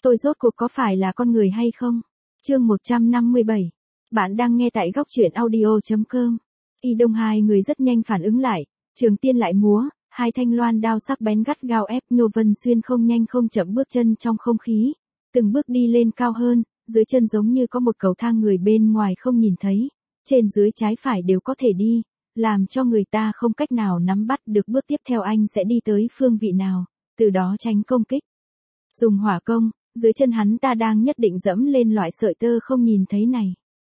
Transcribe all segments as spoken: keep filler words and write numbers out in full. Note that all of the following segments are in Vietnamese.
tôi rốt cuộc có phải là con người hay không? Chương một trăm năm mươi bảy. Bạn đang nghe tại góc truyện audio chấm com. Y Đông hai người rất nhanh phản ứng lại, Trường Tiên lại múa, hai thanh loan đao sắc bén gắt gao ép Nhô Vân Xuyên không nhanh không chậm bước chân trong không khí, từng bước đi lên cao hơn, dưới chân giống như có một cầu thang người bên ngoài không nhìn thấy, trên dưới trái phải đều có thể đi, làm cho người ta không cách nào nắm bắt được bước tiếp theo anh sẽ đi tới phương vị nào, từ đó tránh công kích. Dùng hỏa công, dưới chân hắn ta đang nhất định dẫm lên loại sợi tơ không nhìn thấy này.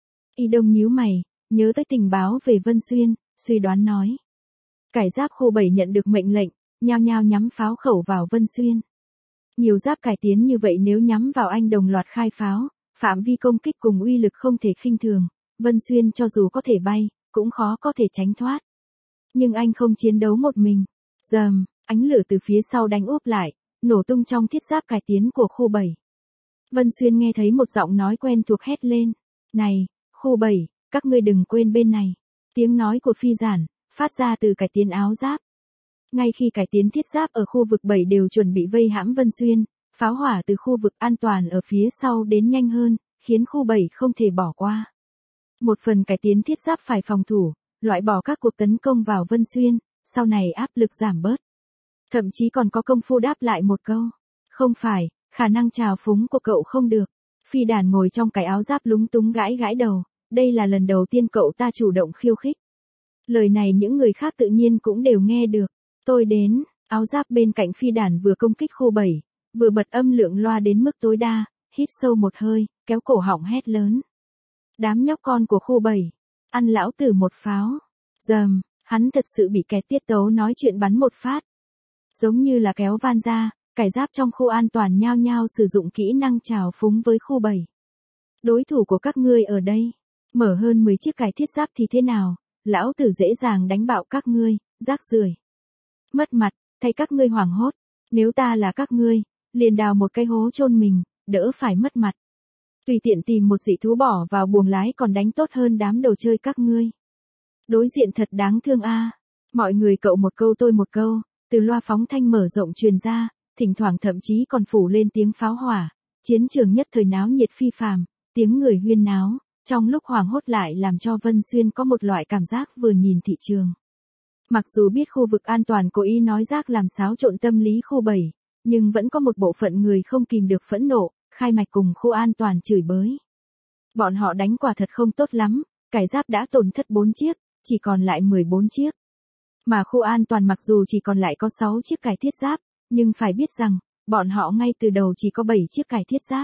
Y Đông nhíu mày, nhớ tới tình báo về Vân Xuyên, suy đoán nói. Cải giáp khu bảy nhận được mệnh lệnh, nhao nhao nhắm pháo khẩu vào Vân Xuyên. Nhiều giáp cải tiến như vậy nếu nhắm vào anh đồng loạt khai pháo, phạm vi công kích cùng uy lực không thể khinh thường, Vân Xuyên cho dù có thể bay, cũng khó có thể tránh thoát. Nhưng anh không chiến đấu một mình. Rầm, ánh lửa từ phía sau đánh úp lại, nổ tung trong thiết giáp cải tiến của khu bảy. Vân Xuyên nghe thấy một giọng nói quen thuộc hét lên. Này, khu bảy, các ngươi đừng quên bên này. Tiếng nói của phi giản, phát ra từ cải tiến áo giáp. Ngay khi cải tiến thiết giáp ở khu vực bảy đều chuẩn bị vây hãm Vân Xuyên, pháo hỏa từ khu vực an toàn ở phía sau đến nhanh hơn, khiến khu bảy không thể bỏ qua. Một phần cải tiến thiết giáp phải phòng thủ, loại bỏ các cuộc tấn công vào Vân Xuyên, sau này áp lực giảm bớt. Thậm chí còn có công phu đáp lại một câu. Không phải, khả năng trào phúng của cậu không được. Phi đàn ngồi trong cái áo giáp lúng túng gãi gãi đầu, đây là lần đầu tiên cậu ta chủ động khiêu khích. Lời này những người khác tự nhiên cũng đều nghe được. Tôi đến, áo giáp bên cạnh phi đàn vừa công kích khu bảy, vừa bật âm lượng loa đến mức tối đa, hít sâu một hơi, kéo cổ họng hét lớn. Đám nhóc con của khu bảy, ăn lão tử một pháo. Dầm, hắn thật sự bị kẹt tiết tấu nói chuyện bắn một phát. Giống như là kéo van ra, cải giáp trong khu an toàn nhao nhao sử dụng kỹ năng trào phúng với khu bảy. Đối thủ của các ngươi ở đây, mở hơn mười chiếc cải thiết giáp thì thế nào, lão tử dễ dàng đánh bạo các ngươi, rác rưởi. Mất mặt, thay các ngươi hoảng hốt, nếu ta là các ngươi, liền đào một cái hố chôn mình, đỡ phải mất mặt. Tùy tiện tìm một dị thú bỏ vào buồng lái còn đánh tốt hơn đám đồ chơi các ngươi. Đối diện thật đáng thương a. Mọi người cậu một câu tôi một câu, từ loa phóng thanh mở rộng truyền ra, thỉnh thoảng thậm chí còn phủ lên tiếng pháo hỏa, chiến trường nhất thời náo nhiệt phi phàm, tiếng người huyên náo, trong lúc hoảng hốt lại làm cho Vân Xuyên có một loại cảm giác vừa nhìn thị trường. Mặc dù biết khu vực an toàn cố ý nói rác làm xáo trộn tâm lý khu bảy, nhưng vẫn có một bộ phận người không kìm được phẫn nộ, khai mạch cùng khu an toàn chửi bới. Bọn họ đánh quả thật không tốt lắm, cải giáp đã tổn thất bốn chiếc, chỉ còn lại mười bốn chiếc. Mà khu an toàn mặc dù chỉ còn lại có sáu chiếc cải thiết giáp, nhưng phải biết rằng, bọn họ ngay từ đầu chỉ có bảy chiếc cải thiết giáp.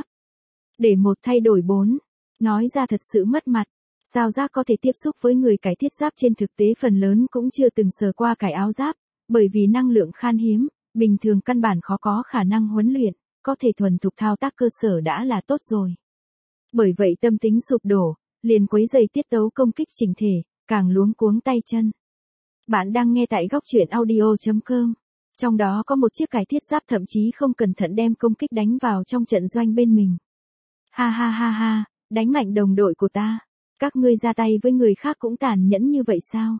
Để một thay đổi bốn, nói ra thật sự mất mặt. Sao giác có thể tiếp xúc với người cải thiết giáp trên thực tế phần lớn cũng chưa từng sờ qua cải áo giáp, bởi vì năng lượng khan hiếm, bình thường căn bản khó có khả năng huấn luyện, có thể thuần thục thao tác cơ sở đã là tốt rồi. Bởi vậy tâm tính sụp đổ, liền quấy dày tiết tấu công kích chỉnh thể, càng luống cuống tay chân. Bạn đang nghe tại góc truyện audio chấm com. Trong đó có một chiếc cải thiết giáp thậm chí không cẩn thận đem công kích đánh vào trong trận doanh bên mình. Ha ha ha ha, đánh mạnh đồng đội của ta. Các ngươi ra tay với người khác cũng tàn nhẫn như vậy sao?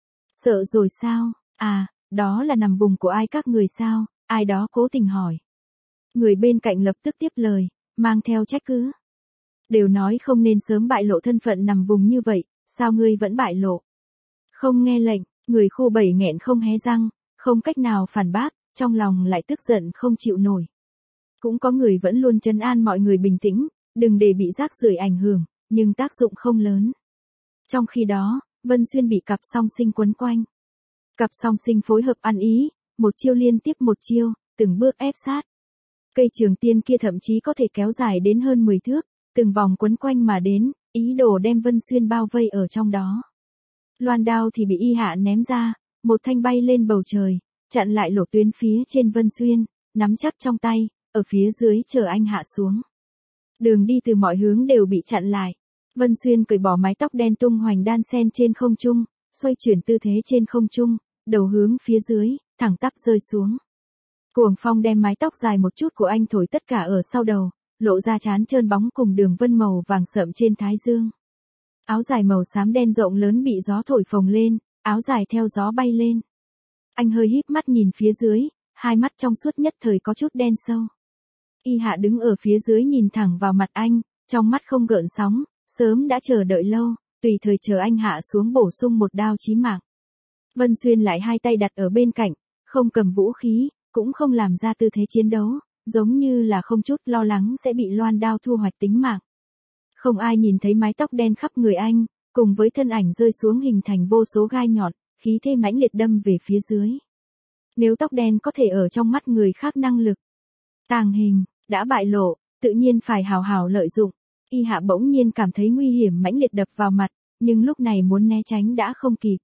Sợ rồi sao? À, đó là nằm vùng của ai các người sao? Ai đó cố tình hỏi. Người bên cạnh lập tức tiếp lời, mang theo trách cứ. Đều nói không nên sớm bại lộ thân phận nằm vùng như vậy, sao ngươi vẫn bại lộ? Không nghe lệnh, người khu bảy nghẹn không hé răng, không cách nào phản bác, trong lòng lại tức giận không chịu nổi. Cũng có người vẫn luôn trấn an mọi người bình tĩnh, đừng để bị rác rưởi ảnh hưởng, nhưng tác dụng không lớn. Trong khi đó, Vân Xuyên bị cặp song sinh quấn quanh. Cặp song sinh phối hợp ăn ý, một chiêu liên tiếp một chiêu, từng bước ép sát. Cây trường tiên kia thậm chí có thể kéo dài đến hơn mười thước, từng vòng quấn quanh mà đến, ý đồ đem Vân Xuyên bao vây ở trong đó. Loan đao thì bị y hạ ném ra, một thanh bay lên bầu trời, chặn lại lộ tuyến phía trên Vân Xuyên, nắm chắc trong tay, ở phía dưới chờ anh hạ xuống. Đường đi từ mọi hướng đều bị chặn lại. Vân Xuyên cởi bỏ mái tóc đen tung hoành đan sen trên không trung, xoay chuyển tư thế trên không trung, đầu hướng phía dưới, thẳng tắp rơi xuống. Cuồng phong đem mái tóc dài một chút của anh thổi tất cả ở sau đầu, lộ ra trán trơn bóng cùng đường vân màu vàng sậm trên thái dương. Áo dài màu xám đen rộng lớn bị gió thổi phồng lên, áo dài theo gió bay lên. Anh hơi híp mắt nhìn phía dưới, hai mắt trong suốt nhất thời có chút đen sâu. Y Hạ đứng ở phía dưới nhìn thẳng vào mặt anh, trong mắt không gợn sóng, sớm đã chờ đợi lâu, tùy thời chờ anh hạ xuống bổ sung một đao chí mạng. Vân Xuyên lại hai tay đặt ở bên cạnh, không cầm vũ khí, cũng không làm ra tư thế chiến đấu, giống như là không chút lo lắng sẽ bị loan đao thu hoạch tính mạng. Không ai nhìn thấy mái tóc đen khắp người anh, cùng với thân ảnh rơi xuống hình thành vô số gai nhọn, khí thế mãnh liệt đâm về phía dưới. Nếu tóc đen có thể ở trong mắt người khác năng lực tàng hình, đã bại lộ, tự nhiên phải hào hào lợi dụng. Y Hạ bỗng nhiên cảm thấy nguy hiểm mãnh liệt đập vào mặt, nhưng lúc này muốn né tránh đã không kịp.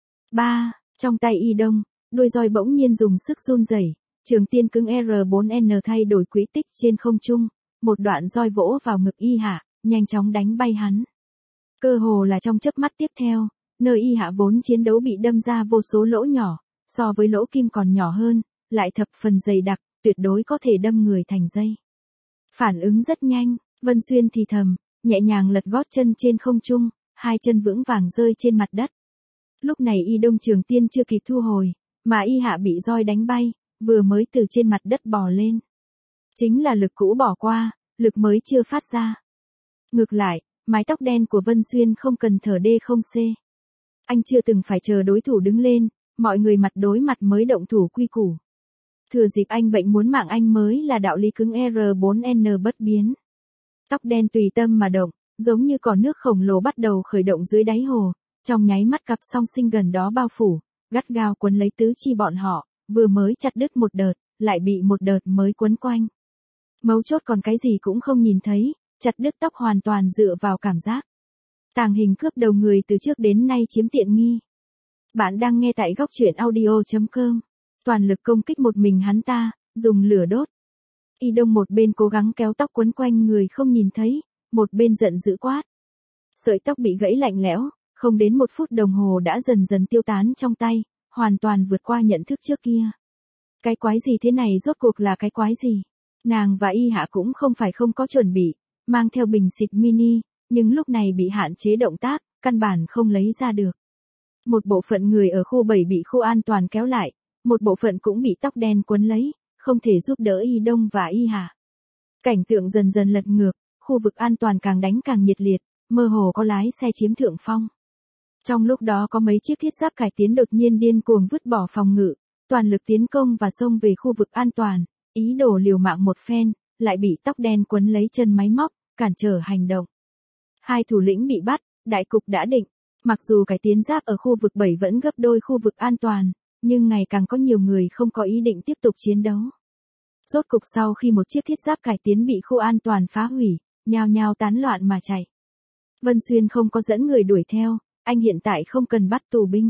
Ba, trong tay Y Đông, đuôi roi bỗng nhiên dùng sức run rẩy, trường tiên cứng R bốn N thay đổi quỹ tích trên không trung, một đoạn roi vỗ vào ngực Y Hạ, nhanh chóng đánh bay hắn. Cơ hồ là trong chớp mắt tiếp theo, nơi Y Hạ vốn chiến đấu bị đâm ra vô số lỗ nhỏ, so với lỗ kim còn nhỏ hơn, lại thập phần dày đặc, tuyệt đối có thể đâm người thành dây. Phản ứng rất nhanh, Vân Xuyên thì thầm, nhẹ nhàng lật gót chân trên không trung, hai chân vững vàng rơi trên mặt đất. Lúc này Y Đông trường tiên chưa kịp thu hồi, mà Y Hạ bị roi đánh bay, vừa mới từ trên mặt đất bò lên. Chính là lực cũ bỏ qua, lực mới chưa phát ra. Ngược lại, mái tóc đen của Vân Xuyên không cần thở đê không xê. Anh chưa từng phải chờ đối thủ đứng lên, mọi người mặt đối mặt mới động thủ quy củ. Thừa dịp anh bệnh muốn mạng anh mới là đạo lý cứng R bốn N bất biến. Tóc đen tùy tâm mà động, giống như cỏ nước khổng lồ bắt đầu khởi động dưới đáy hồ, trong nháy mắt cặp song sinh gần đó bao phủ, gắt gao quấn lấy tứ chi bọn họ, vừa mới chặt đứt một đợt, lại bị một đợt mới quấn quanh. Mấu chốt còn cái gì cũng không nhìn thấy, chặt đứt tóc hoàn toàn dựa vào cảm giác. Tàng hình cướp đầu người từ trước đến nay chiếm tiện nghi. Bạn đang nghe tại góc truyện audio chấm com. Toàn lực công kích một mình hắn ta, dùng lửa đốt. Y Đông một bên cố gắng kéo tóc quấn quanh người không nhìn thấy, một bên giận dữ quát. Sợi tóc bị gãy lạnh lẽo, không đến một phút đồng hồ đã dần dần tiêu tán trong tay, hoàn toàn vượt qua nhận thức trước kia. Cái quái gì thế này rốt cuộc là cái quái gì? Nàng và Y Hạ cũng không phải không có chuẩn bị, mang theo bình xịt mini, nhưng lúc này bị hạn chế động tác, căn bản không lấy ra được. Một bộ phận người ở khu bảy bị khu an toàn kéo lại, một bộ phận cũng bị tóc đen quấn lấy, không thể giúp đỡ Y Đông và Y Hạ. Cảnh tượng dần dần lật ngược, khu vực an toàn càng đánh càng nhiệt liệt, mơ hồ có lái xe chiếm thượng phong. Trong lúc đó có mấy chiếc thiết giáp cải tiến đột nhiên điên cuồng vứt bỏ phòng ngự, toàn lực tiến công và xông về khu vực an toàn, ý đồ liều mạng một phen, lại bị tóc đen quấn lấy chân máy móc, cản trở hành động. Hai thủ lĩnh bị bắt, đại cục đã định, mặc dù cải tiến giáp ở khu vực bảy vẫn gấp đôi khu vực an toàn, nhưng ngày càng có nhiều người không có ý định tiếp tục chiến đấu. Rốt cục sau khi một chiếc thiết giáp cải tiến bị khu an toàn phá hủy, nhao nhao tán loạn mà chạy. Vân Xuyên không có dẫn người đuổi theo, anh hiện tại không cần bắt tù binh.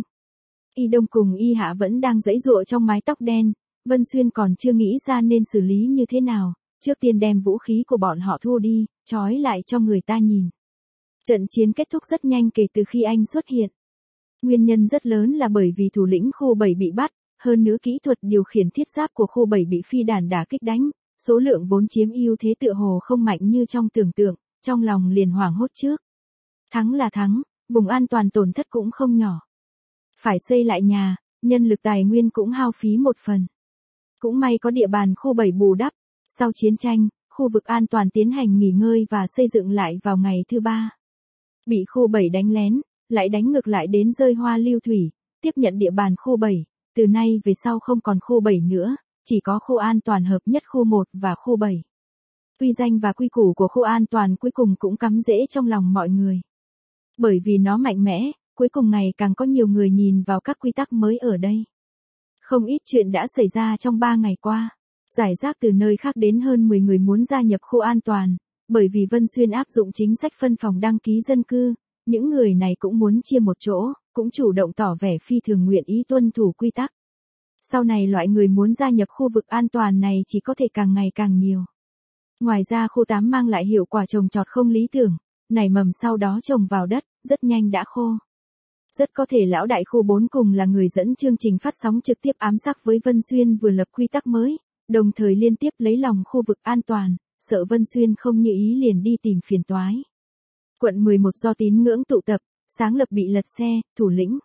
Y Đông cùng Y Hạ vẫn đang giãy giụa trong mái tóc đen, Vân Xuyên còn chưa nghĩ ra nên xử lý như thế nào, trước tiên đem vũ khí của bọn họ thu đi, trói lại cho người ta nhìn. Trận chiến kết thúc rất nhanh kể từ khi anh xuất hiện. Nguyên nhân rất lớn là bởi vì thủ lĩnh khu bảy bị bắt, hơn nữa kỹ thuật điều khiển thiết giáp của khu bảy bị phi đạn đả kích đánh, số lượng vốn chiếm ưu thế tựa hồ không mạnh như trong tưởng tượng, trong lòng liền hoảng hốt trước. Thắng là thắng, vùng an toàn tổn thất cũng không nhỏ. Phải xây lại nhà, nhân lực tài nguyên cũng hao phí một phần. Cũng may có địa bàn khu bảy bù đắp, sau chiến tranh, khu vực an toàn tiến hành nghỉ ngơi và xây dựng lại vào ngày thứ ba. Bị khu bảy đánh lén, lại đánh ngược lại đến rơi hoa lưu thủy, tiếp nhận địa bàn khu bảy, từ nay về sau không còn khu bảy nữa, chỉ có khu an toàn hợp nhất khu một và khu bảy. Quy danh và quy củ của khu an toàn cuối cùng cũng cắm rễ trong lòng mọi người. Bởi vì nó mạnh mẽ, cuối cùng ngày càng có nhiều người nhìn vào các quy tắc mới ở đây. Không ít chuyện đã xảy ra trong ba ngày qua. Giải rác từ nơi khác đến hơn mười người muốn gia nhập khu an toàn, bởi vì Vân Xuyên áp dụng chính sách phân phòng đăng ký dân cư, những người này cũng muốn chia một chỗ, cũng chủ động tỏ vẻ phi thường nguyện ý tuân thủ quy tắc. Sau này loại người muốn gia nhập khu vực an toàn này chỉ có thể càng ngày càng nhiều. Ngoài ra khu tám mang lại hiệu quả trồng trọt không lý tưởng, nảy mầm sau đó trồng vào đất, rất nhanh đã khô. Rất có thể lão đại khu bốn cùng là người dẫn chương trình phát sóng trực tiếp ám sát với Vân Xuyên vừa lập quy tắc mới, đồng thời liên tiếp lấy lòng khu vực an toàn, sợ Vân Xuyên không như ý liền đi tìm phiền toái. Quận mười một do tín ngưỡng tụ tập, sáng lập bị lật xe, thủ lĩnh.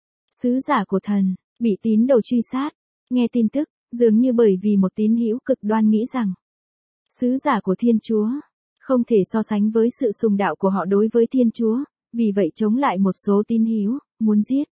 Sứ giả của thần, bị tín đồ truy sát. Nghe tin tức, dường như bởi vì một tín hữu cực đoan nghĩ rằng Sứ giả của Thiên Chúa, không thể so sánh với sự sùng đạo của họ đối với Thiên Chúa, vì vậy chống lại một số tín hữu, muốn giết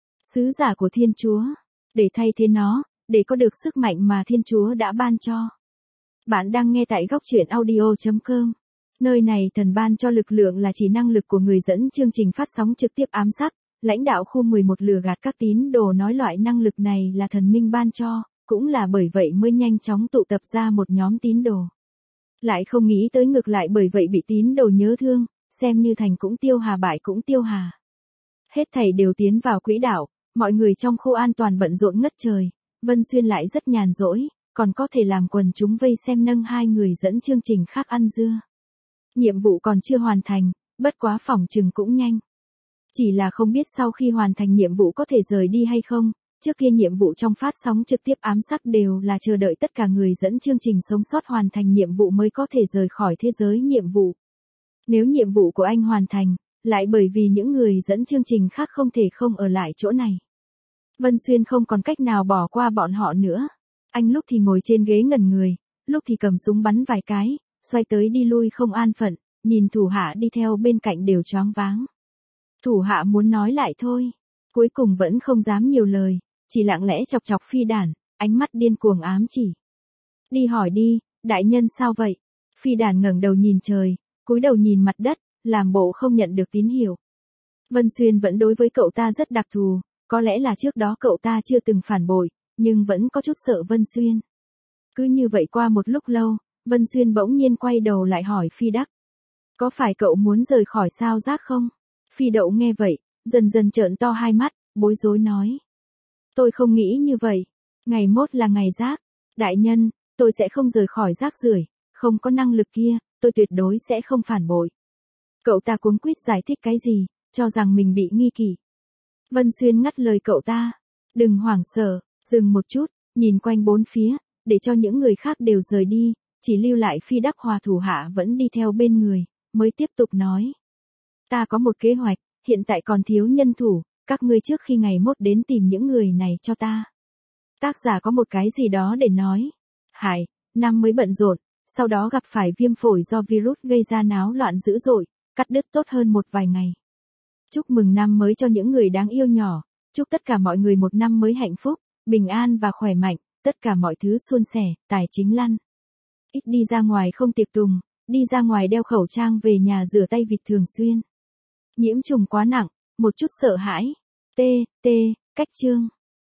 sứ giả của Thiên Chúa, để thay thế nó, để có được sức mạnh mà Thiên Chúa đã ban cho. Bạn đang nghe tại góc truyện audio chấm com. Nơi này thần ban cho lực lượng là chỉ năng lực của người dẫn chương trình phát sóng trực tiếp ám sát. Lãnh đạo khu mười một lừa gạt các tín đồ nói loại năng lực này là thần minh ban cho, cũng là bởi vậy mới nhanh chóng tụ tập ra một nhóm tín đồ. Lại không nghĩ tới ngược lại bởi vậy bị tín đồ nhớ thương, xem như thành cũng tiêu hà bại cũng tiêu hà. Hết thảy đều tiến vào quỹ đạo, mọi người trong khu an toàn bận rộn ngất trời, Vân Xuyên lại rất nhàn rỗi, còn có thể làm quần chúng vây xem nâng hai người dẫn chương trình khác ăn dưa. Nhiệm vụ còn chưa hoàn thành, bất quá phỏng chừng cũng nhanh. Chỉ là không biết sau khi hoàn thành nhiệm vụ có thể rời đi hay không, trước kia nhiệm vụ trong phát sóng trực tiếp ám sát đều là chờ đợi tất cả người dẫn chương trình sống sót hoàn thành nhiệm vụ mới có thể rời khỏi thế giới nhiệm vụ. Nếu nhiệm vụ của anh hoàn thành, lại bởi vì những người dẫn chương trình khác không thể không ở lại chỗ này. Vân Xuyên không còn cách nào bỏ qua bọn họ nữa. Anh lúc thì ngồi trên ghế ngẩn người, lúc thì cầm súng bắn vài cái, xoay tới đi lui không an phận, nhìn thủ hạ đi theo bên cạnh đều choáng váng. Thủ hạ muốn nói lại thôi, cuối cùng vẫn không dám nhiều lời, chỉ lặng lẽ chọc chọc phi đản, ánh mắt điên cuồng ám chỉ. Đi hỏi đi, đại nhân sao vậy? Phi đản ngẩng đầu nhìn trời, cúi đầu nhìn mặt đất, làm bộ không nhận được tín hiệu. Vân Xuyên vẫn đối với cậu ta rất đặc thù, có lẽ là trước đó cậu ta chưa từng phản bội, nhưng vẫn có chút sợ Vân Xuyên. Cứ như vậy qua một lúc lâu, Vân Xuyên bỗng nhiên quay đầu lại hỏi Phi Đắc. Có phải cậu muốn rời khỏi sao giác không? Phi Đậu nghe vậy, dần dần trợn to hai mắt, bối rối nói. Tôi không nghĩ như vậy. Ngày mốt là ngày giác. Đại nhân, tôi sẽ không rời khỏi rác rưởi, không có năng lực kia, tôi tuyệt đối sẽ không phản bội. Cậu ta cuống quýt giải thích cái gì, cho rằng mình bị nghi kỷ. Vân Xuyên ngắt lời cậu ta. Đừng hoảng sợ, dừng một chút, nhìn quanh bốn phía, để cho những người khác đều rời đi, chỉ lưu lại Phi Đắc Hòa thủ hạ vẫn đi theo bên người, mới tiếp tục nói. Ta có một kế hoạch, hiện tại còn thiếu nhân thủ, các ngươi trước khi ngày mốt đến tìm những người này cho ta. Tác giả có một cái gì đó để nói. Hải, năm mới bận rộn, sau đó gặp phải viêm phổi do virus gây ra náo loạn dữ dội, cắt đứt tốt hơn một vài ngày. Chúc mừng năm mới cho những người đáng yêu nhỏ, chúc tất cả mọi người một năm mới hạnh phúc, bình an và khỏe mạnh, tất cả mọi thứ suôn sẻ, tài chính lăn. Ít đi ra ngoài không tiệc tùng, đi ra ngoài đeo khẩu trang về nhà rửa tay vịt thường xuyên. Nhiễm trùng quá nặng, một chút sợ hãi. T, T, cách chương.